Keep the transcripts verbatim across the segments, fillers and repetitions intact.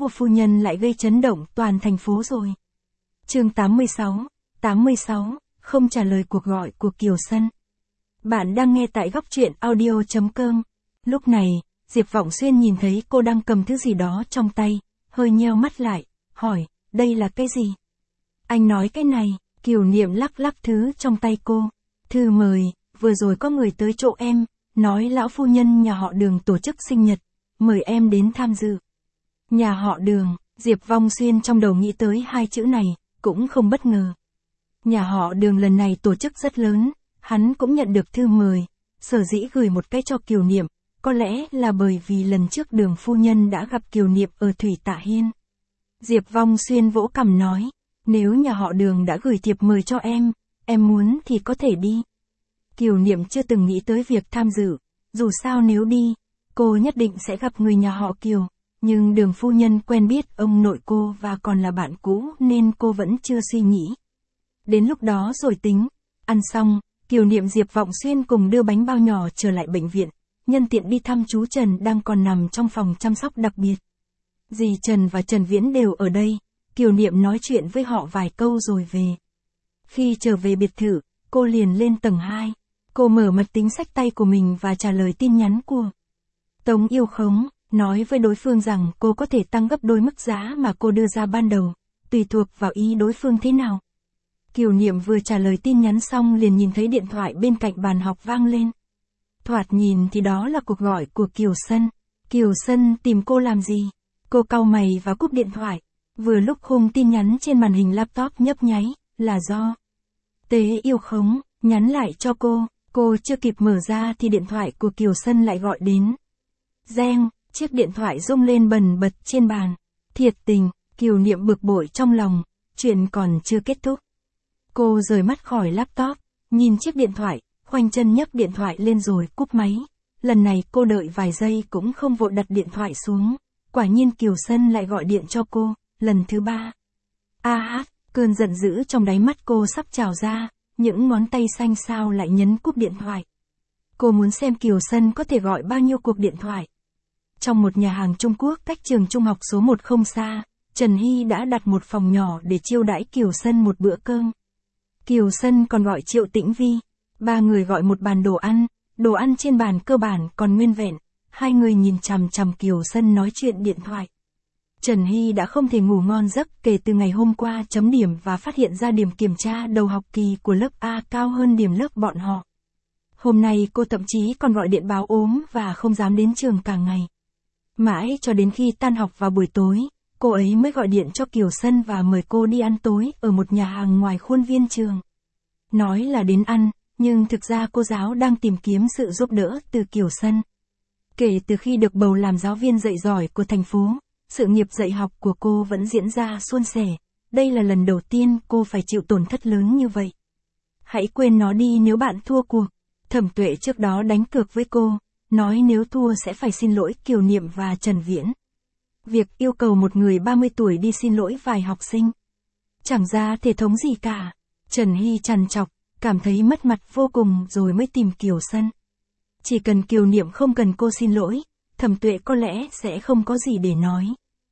của phu nhân lại gây chấn động toàn thành phố rồi. Chương tám mươi sáu, tám mươi sáu, không trả lời cuộc gọi của Kiều Sân. Bạn đang nghe tại góc truyện audio chấm com. Lúc này, Diệp Vọng Xuyên nhìn thấy cô đang cầm thứ gì đó trong tay, hơi nheo mắt lại, hỏi, đây là cái gì? Anh nói cái này, Kiều Niệm lắc lắc thứ trong tay cô. Thư mời, vừa rồi có người tới chỗ em, nói lão phu nhân nhà họ Đường tổ chức sinh nhật, mời em đến tham dự. Nhà họ Đường, Diệp Vong Xuyên trong đầu nghĩ tới hai chữ này, cũng không bất ngờ. Nhà họ Đường lần này tổ chức rất lớn, hắn cũng nhận được thư mời, sở dĩ gửi một cái cho Kiều Niệm, có lẽ là bởi vì lần trước Đường phu nhân đã gặp Kiều Niệm ở Thủy Tạ Hiên. Diệp Vong Xuyên vỗ cằm nói, nếu nhà họ Đường đã gửi thiệp mời cho em, em muốn thì có thể đi. Kiều Niệm chưa từng nghĩ tới việc tham dự, dù sao nếu đi, cô nhất định sẽ gặp người nhà họ Kiều, nhưng Đường phu nhân quen biết ông nội cô và còn là bạn cũ nên cô vẫn chưa suy nghĩ. Đến lúc đó rồi tính. Ăn xong, Kiều Niệm Diệp Vọng Xuyên cùng đưa bánh bao nhỏ trở lại bệnh viện, nhân tiện đi thăm chú Trần đang còn nằm trong phòng chăm sóc đặc biệt. Dì Trần và Trần Viễn đều ở đây, Kiều Niệm nói chuyện với họ vài câu rồi về. Khi trở về biệt thự, cô liền lên tầng hai. Cô mở máy tính xách tay của mình và trả lời tin nhắn của Tống Yêu Khống, nói với đối phương rằng cô có thể tăng gấp đôi mức giá mà cô đưa ra ban đầu, tùy thuộc vào ý đối phương thế nào. Kiều Niệm vừa trả lời tin nhắn xong liền nhìn thấy điện thoại bên cạnh bàn học vang lên. Thoạt nhìn thì đó là cuộc gọi của Kiều Sân. Kiều Sân tìm cô làm gì? Cô cau mày và cúp điện thoại. Vừa lúc khung tin nhắn trên màn hình laptop nhấp nháy, là do Tế Yêu Khống nhắn lại cho cô. Cô chưa kịp mở ra thì điện thoại của Kiều Sân lại gọi đến. Reng, chiếc điện thoại rung lên bần bật trên bàn. Thiệt tình, Kiều Niệm bực bội trong lòng, chuyện còn chưa kết thúc. Cô rời mắt khỏi laptop, nhìn chiếc điện thoại, khoanh chân nhấc điện thoại lên rồi cúp máy. Lần này cô đợi vài giây cũng không vội đặt điện thoại xuống. Quả nhiên Kiều Sân lại gọi điện cho cô, lần thứ ba. A hát, cơn giận dữ trong đáy mắt cô sắp trào ra, những ngón tay xanh xao lại nhấn cúp điện thoại. Cô muốn xem Kiều Sân có thể gọi bao nhiêu cuộc điện thoại. Trong một nhà hàng Trung Quốc cách trường trung học số một không xa, Trần Hy đã đặt một phòng nhỏ để chiêu đãi Kiều Sân một bữa cơm. Kiều Sân còn gọi Triệu Tĩnh Vi. Ba người gọi một bàn đồ ăn, đồ ăn trên bàn cơ bản còn nguyên vẹn. Hai người nhìn chằm chằm Kiều Sân nói chuyện điện thoại. Trần Hy đã không thể ngủ ngon giấc kể từ ngày hôm qua chấm điểm và phát hiện ra điểm kiểm tra đầu học kỳ của lớp A cao hơn điểm lớp bọn họ. Hôm nay cô thậm chí còn gọi điện báo ốm và không dám đến trường cả ngày. Mãi cho đến khi tan học vào buổi tối, cô ấy mới gọi điện cho Kiều Sân và mời cô đi ăn tối ở một nhà hàng ngoài khuôn viên trường. Nói là đến ăn, nhưng thực ra cô giáo đang tìm kiếm sự giúp đỡ từ Kiều Sân. Kể từ khi được bầu làm giáo viên dạy giỏi của thành phố, sự nghiệp dạy học của cô vẫn diễn ra suôn sẻ. Đây là lần đầu tiên cô phải chịu tổn thất lớn như vậy. Hãy quên nó đi nếu bạn thua cuộc. Thẩm Tuệ trước đó đánh cược với cô, nói nếu thua sẽ phải xin lỗi Kiều Niệm và Trần Viễn. Việc yêu cầu một người ba mươi tuổi đi xin lỗi vài học sinh, chẳng ra thể thống gì cả. Trần Hy trằn trọc, cảm thấy mất mặt vô cùng rồi mới tìm Kiều Sân. Chỉ cần Kiều Niệm không cần cô xin lỗi, Thẩm Tuệ có lẽ sẽ không có gì để nói.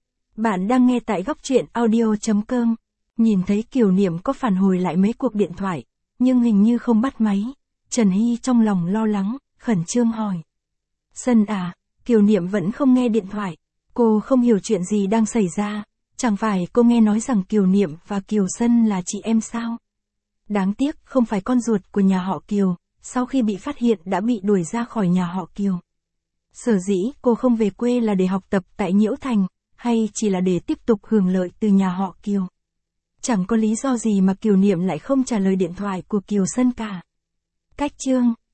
Bạn đang nghe tại góc truyện audio chấm com. Nhìn thấy Kiều Niệm có phản hồi lại mấy cuộc điện thoại, nhưng hình như không bắt máy. Trần Hy trong lòng lo lắng, khẩn trương hỏi. Sân à, Kiều Niệm vẫn không nghe điện thoại. Cô không hiểu chuyện gì đang xảy ra. Chẳng phải cô nghe nói rằng Kiều Niệm và Kiều Sân là chị em sao? Đáng tiếc không phải con ruột của nhà họ Kiều, sau khi bị phát hiện đã bị đuổi ra khỏi nhà họ Kiều. Sở dĩ cô không về quê là để học tập tại Nhiễu Thành, hay chỉ là để tiếp tục hưởng lợi từ nhà họ Kiều? Chẳng có lý do gì mà Kiều Niệm lại không trả lời điện thoại của Kiều Sân cả. Cách chương